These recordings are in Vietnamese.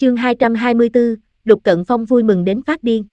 Chương 224, Lục Cận Phong vui mừng đến phát điên.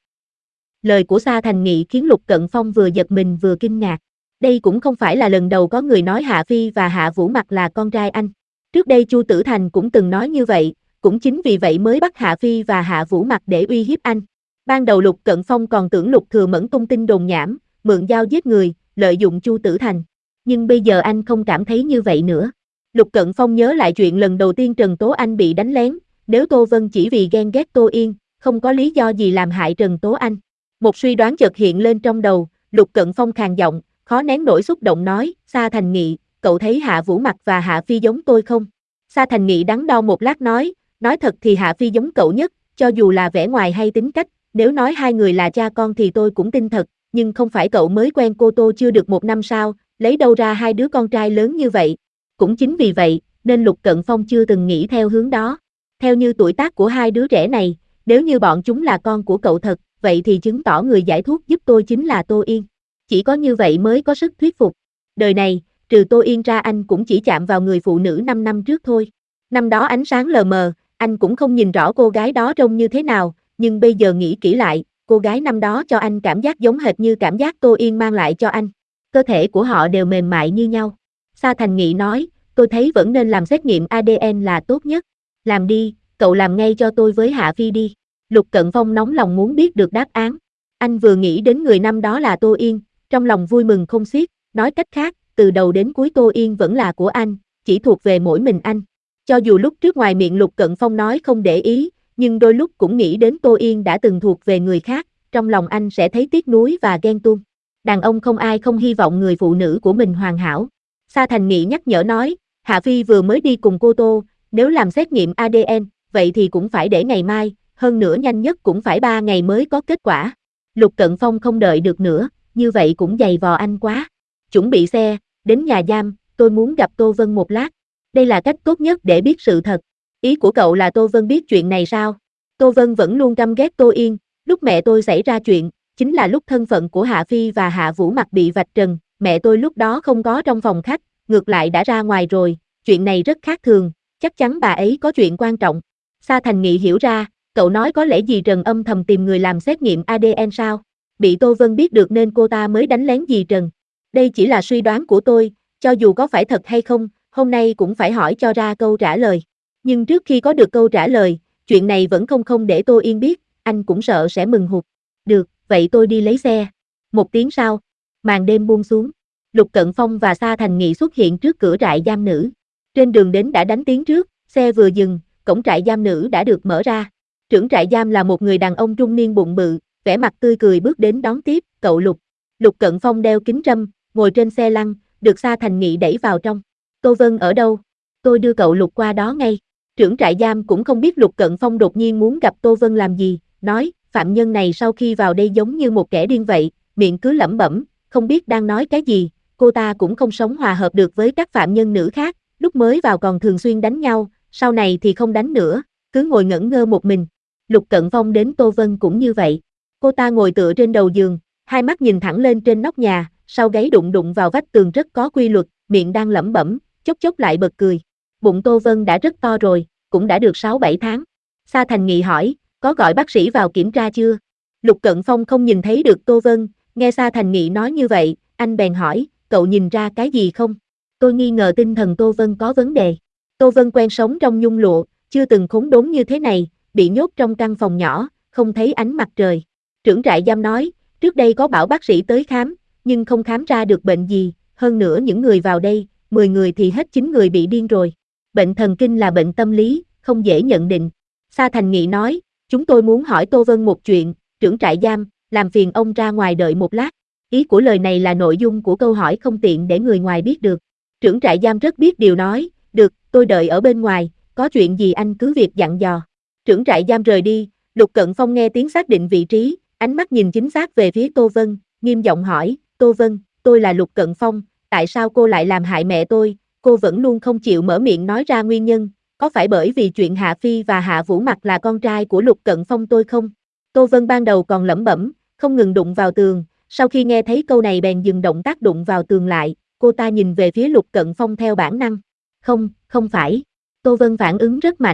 Lời của Sa Thành Nghị khiến Lục Cận Phong vừa giật mình vừa kinh ngạc. Đây cũng không phải là lần đầu có người nói Hạ Phi và Hạ Vũ Mặc là con trai anh. Trước đây Chu Tử Thành cũng từng nói như vậy, cũng chính vì vậy mới bắt Hạ Phi và Hạ Vũ Mặc để uy hiếp anh. Ban đầu Lục Cận Phong còn tưởng Lục Thừa Mẫn tung tin đồn nhảm, mượn dao giết người, lợi dụng Chu Tử Thành. Nhưng bây giờ anh không cảm thấy như vậy nữa. Lục Cận Phong nhớ lại chuyện lần đầu tiên Trần Tố Anh bị đánh lén, nếu Tô Vân chỉ vì ghen ghét Tô Yên, không có lý do gì làm hại Trần Tố Anh. Một suy đoán chợt hiện lên trong đầu, Lục Cận Phong khàn giọng, khó nén nỗi xúc động nói, Sa Thành Nghị, cậu thấy Hạ Vũ Mặc và Hạ Phi giống tôi không? Sa Thành Nghị đắn đo một lát nói thật thì Hạ Phi giống cậu nhất, cho dù là vẻ ngoài hay tính cách, nếu nói hai người là cha con thì tôi cũng tin thật, nhưng không phải cậu mới quen cô Tô chưa được 1 năm sao, lấy đâu ra hai đứa con trai lớn như vậy. Cũng chính vì vậy, nên Lục Cận Phong chưa từng nghĩ theo hướng đó. Theo như tuổi tác của hai đứa trẻ này, nếu như bọn chúng là con của cậu thật, vậy thì chứng tỏ người giải thuốc giúp tôi chính là Tô Yên. Chỉ có như vậy mới có sức thuyết phục. Đời này, trừ Tô Yên ra anh cũng chỉ chạm vào người phụ nữ 5 năm trước thôi. Năm đó ánh sáng lờ mờ, anh cũng không nhìn rõ cô gái đó trông như thế nào, nhưng bây giờ nghĩ kỹ lại, cô gái năm đó cho anh cảm giác giống hệt như cảm giác Tô Yên mang lại cho anh. Cơ thể của họ đều mềm mại như nhau. Sa Thành Nghị nói, tôi thấy vẫn nên làm xét nghiệm ADN là tốt nhất. Làm đi, cậu làm ngay cho tôi với Hạ Phi đi. Lục Cận Phong nóng lòng muốn biết được đáp án. Anh vừa nghĩ đến người năm đó là Tô Yên, trong lòng vui mừng không xiết, nói cách khác, từ đầu đến cuối Tô Yên vẫn là của anh, chỉ thuộc về mỗi mình anh. Cho dù lúc trước ngoài miệng Lục Cận Phong nói không để ý, nhưng đôi lúc cũng nghĩ đến Tô Yên đã từng thuộc về người khác, trong lòng anh sẽ thấy tiếc nuối và ghen tuông. Đàn ông không ai không hy vọng người phụ nữ của mình hoàn hảo. Sa Thành Nghị nhắc nhở nói, Hạ Phi vừa mới đi cùng cô Tô, nếu làm xét nghiệm ADN, vậy thì cũng phải để ngày mai, hơn nữa nhanh nhất cũng phải 3 ngày mới có kết quả. Lục Cận Phong không đợi được nữa, như vậy cũng dày vò anh quá. Chuẩn bị xe, đến nhà giam, tôi muốn gặp Tô Vân một lát. Đây là cách tốt nhất để biết sự thật. Ý của cậu là Tô Vân biết chuyện này sao? Tô Vân vẫn luôn căm ghét Tô Yên, lúc mẹ tôi xảy ra chuyện, chính là lúc thân phận của Hạ Phi và Hạ Vũ Mặc bị vạch trần, mẹ tôi lúc đó không có trong phòng khách, ngược lại đã ra ngoài rồi, chuyện này rất khác thường, chắc chắn bà ấy có chuyện quan trọng. Sa Thành Nghị hiểu ra, cậu nói có lẽ dì Trần âm thầm tìm người làm xét nghiệm ADN sao? Bị Tô Vân biết được nên cô ta mới đánh lén dì Trần. Đây chỉ là suy đoán của tôi, cho dù có phải thật hay không, hôm nay cũng phải hỏi cho ra câu trả lời. Nhưng trước khi có được câu trả lời, chuyện này vẫn không để Tô Yên biết, anh cũng sợ sẽ mừng hụt. Được, vậy tôi đi lấy xe. 1 tiếng sau, màn đêm buông xuống. Lục Cận Phong và Sa Thành Nghị xuất hiện trước cửa trại giam nữ. Trên đường đến đã đánh tiếng trước, xe vừa dừng, cổng trại giam nữ đã được mở ra. Trưởng trại giam là một người đàn ông trung niên bụng bự, vẻ mặt tươi cười bước đến đón tiếp, cậu Lục. Lục Cận Phong đeo kính râm, ngồi trên xe lăn, được Sa Thành Nghị đẩy vào trong. Tô Vân ở đâu? Tôi đưa cậu Lục qua đó ngay. Trưởng trại giam cũng không biết Lục Cận Phong đột nhiên muốn gặp Tô Vân làm gì, nói, phạm nhân này sau khi vào đây giống như một kẻ điên vậy, miệng cứ lẩm bẩm, không biết đang nói cái gì, cô ta cũng không sống hòa hợp được với các phạm nhân nữ khác, lúc mới vào còn thường xuyên đánh nhau, sau này thì không đánh nữa, cứ ngồi ngẩn ngơ một mình. Lục Cận Phong đến Tô Vân cũng như vậy. Cô ta ngồi tựa trên đầu giường, hai mắt nhìn thẳng lên trên nóc nhà, sau gáy đụng vào vách tường rất có quy luật, miệng đang lẩm bẩm, chốc lại bật cười. Bụng Tô Vân đã rất to rồi, cũng đã được 6-7 tháng. Sa Thành Nghị hỏi, có gọi bác sĩ vào kiểm tra chưa? Lục Cận Phong không nhìn thấy được Tô Vân, nghe Sa Thành Nghị nói như vậy, anh bèn hỏi, cậu nhìn ra cái gì không? Tôi nghi ngờ tinh thần Tô Vân có vấn đề. Tô Vân quen sống trong nhung lụa, chưa từng khốn đốn như thế này, bị nhốt trong căn phòng nhỏ, không thấy ánh mặt trời. Trưởng trại giam nói, trước đây có bảo bác sĩ tới khám, nhưng không khám ra được bệnh gì, hơn nữa những người vào đây, 10 người thì hết 9 người bị điên rồi. Bệnh thần kinh là bệnh tâm lý, không dễ nhận định. Sa Thành Nghị nói, chúng tôi muốn hỏi Tô Vân một chuyện, trưởng trại giam, làm phiền ông ra ngoài đợi một lát. Ý của lời này là nội dung của câu hỏi không tiện để người ngoài biết được. Trưởng trại giam rất biết điều nói, được, tôi đợi ở bên ngoài, có chuyện gì anh cứ việc dặn dò. Trưởng trại giam rời đi, Lục Cận Phong nghe tiếng xác định vị trí, ánh mắt nhìn chính xác về phía Tô Vân, nghiêm giọng hỏi, Tô Vân, tôi là Lục Cận Phong, tại sao cô lại làm hại mẹ tôi? Cô vẫn luôn không chịu mở miệng nói ra nguyên nhân, có phải bởi vì chuyện Hạ Phi và Hạ Vũ Mặc là con trai của Lục Cận Phong tôi không? Tô Vân ban đầu còn lẩm bẩm, không ngừng đụng vào tường, sau khi nghe thấy câu này bèn dừng động tác đụng vào tường lại, cô ta nhìn về phía Lục Cận Phong theo bản năng. Không phải. Tô Vân phản ứng rất mạnh.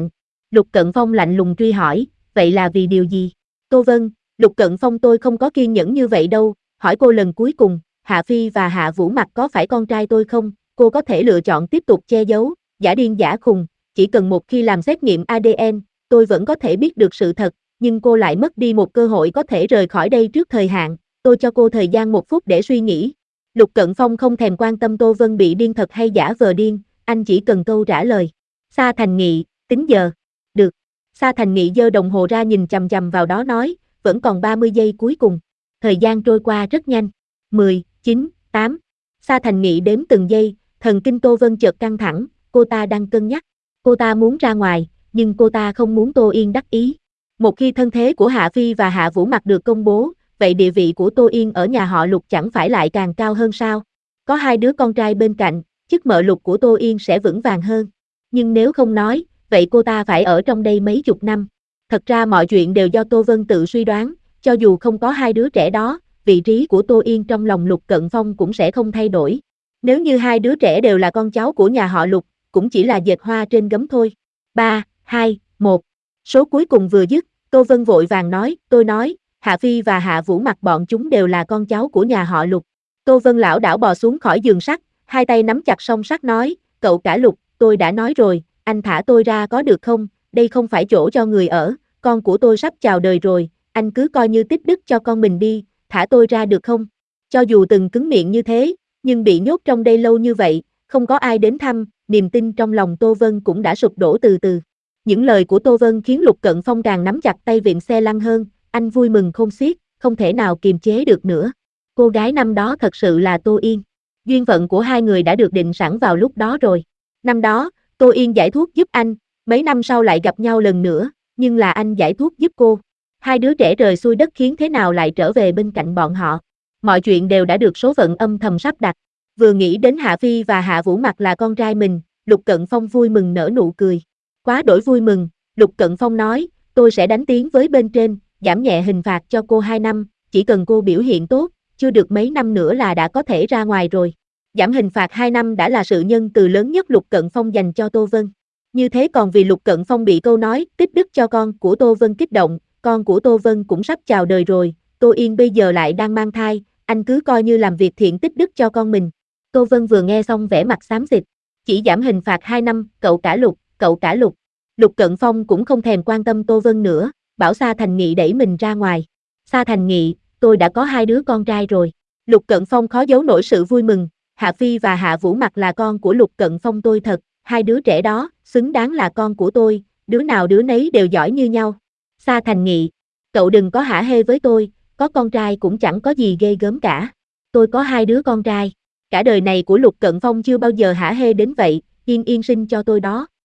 Lục Cận Phong lạnh lùng truy hỏi, vậy là vì điều gì? Tô Vân, Lục Cận Phong tôi không có kiên nhẫn như vậy đâu, hỏi cô lần cuối cùng, Hạ Phi và Hạ Vũ Mặc có phải con trai tôi không? Cô có thể lựa chọn tiếp tục che giấu, giả điên giả khùng, chỉ cần một khi làm xét nghiệm ADN, tôi vẫn có thể biết được sự thật, nhưng cô lại mất đi một cơ hội có thể rời khỏi đây trước thời hạn, tôi cho cô thời gian 1 phút để suy nghĩ. Lục Cận Phong không thèm quan tâm Tô Vân bị điên thật hay giả vờ điên, anh chỉ cần câu trả lời. Sa Thành Nghị, tính giờ. Được. Sa Thành Nghị giơ đồng hồ ra nhìn chằm chằm vào đó nói, vẫn còn 30 giây cuối cùng. Thời gian trôi qua rất nhanh. 10, 9, 8. Sa Thành Nghị đếm từng giây, thần kinh Tô Vân chợt căng thẳng, cô ta đang cân nhắc. Cô ta muốn ra ngoài, nhưng cô ta không muốn Tô Yên đắc ý. Một khi thân thế của Hạ Phi và Hạ Vũ Mặc được công bố, vậy địa vị của Tô Yên ở nhà họ Lục chẳng phải lại càng cao hơn sao? Có 2 đứa con trai bên cạnh, chức mợ Lục của Tô Yên sẽ vững vàng hơn. Nhưng nếu không nói, vậy cô ta phải ở trong đây mấy chục năm. Thật ra mọi chuyện đều do Tô Vân tự suy đoán, cho dù không có 2 đứa trẻ đó, vị trí của Tô Yên trong lòng Lục Cận Phong cũng sẽ không thay đổi. Nếu như 2 đứa trẻ đều là con cháu của nhà họ Lục, cũng chỉ là dệt hoa trên gấm thôi. 3, 2, 1. Số cuối cùng vừa dứt, Tô Vân vội vàng nói, tôi nói, Hạ Phi và Hạ Vũ Mặc bọn chúng đều là con cháu của nhà họ Lục. Tô Vân lảo đảo bò xuống khỏi giường sắt, hai tay nắm chặt song sắt nói, cậu cả Lục, tôi đã nói rồi, anh thả tôi ra có được không, đây không phải chỗ cho người ở, con của tôi sắp chào đời rồi, anh cứ coi như tích đức cho con mình đi, thả tôi ra được không? Cho dù từng cứng miệng như thế, nhưng bị nhốt trong đây lâu như vậy, không có ai đến thăm, niềm tin trong lòng Tô Vân cũng đã sụp đổ từ từ. Những lời của Tô Vân khiến Lục Cận Phong càng nắm chặt tay vịn xe lăn hơn, anh vui mừng khôn xiết, không thể nào kiềm chế được nữa. Cô gái năm đó thật sự là Tô Yên. Duyên phận của hai người đã được định sẵn vào lúc đó rồi. Năm đó, Tô Yên giải thuốc giúp anh, mấy năm sau lại gặp nhau lần nữa, nhưng là anh giải thuốc giúp cô. 2 đứa trẻ trời xuôi đất khiến thế nào lại trở về bên cạnh bọn họ. Mọi chuyện đều đã được số phận âm thầm sắp đặt. Vừa nghĩ đến Hạ Phi và Hạ Vũ Mặc là con trai mình, Lục Cận Phong vui mừng nở nụ cười. Quá đổi vui mừng, Lục Cận Phong nói, tôi sẽ đánh tiếng với bên trên, giảm nhẹ hình phạt cho cô 2 năm, chỉ cần cô biểu hiện tốt, chưa được mấy năm nữa là đã có thể ra ngoài rồi. Giảm hình phạt 2 năm đã là sự nhân từ lớn nhất Lục Cận Phong dành cho Tô Vân. Như thế còn vì Lục Cận Phong bị câu nói tích đức cho con của Tô Vân kích động, con của Tô Vân cũng sắp chào đời rồi, Tô Yên bây giờ lại đang mang thai, anh cứ coi như làm việc thiện tích đức cho con mình. Tô Vân vừa nghe xong vẻ mặt xám xịt, chỉ giảm hình phạt 2 năm, cậu cả Lục, cậu cả Lục. Lục Cận Phong cũng không thèm quan tâm Tô Vân nữa, bảo Sa Thành Nghị đẩy mình ra ngoài. Sa Thành Nghị, tôi đã có 2 đứa con trai rồi. Lục Cận Phong khó giấu nổi sự vui mừng, Hạ Phi và Hạ Vũ Mặc là con của Lục Cận Phong tôi thật, 2 đứa trẻ đó, xứng đáng là con của tôi, đứa nào đứa nấy đều giỏi như nhau. Sa Thành Nghị, cậu đừng có hả hê với tôi, có con trai cũng chẳng có gì ghê gớm cả. Tôi có 2 đứa con trai, cả đời này của Lục Cận Phong chưa bao giờ hả hê đến vậy, yên yên sinh cho tôi đó.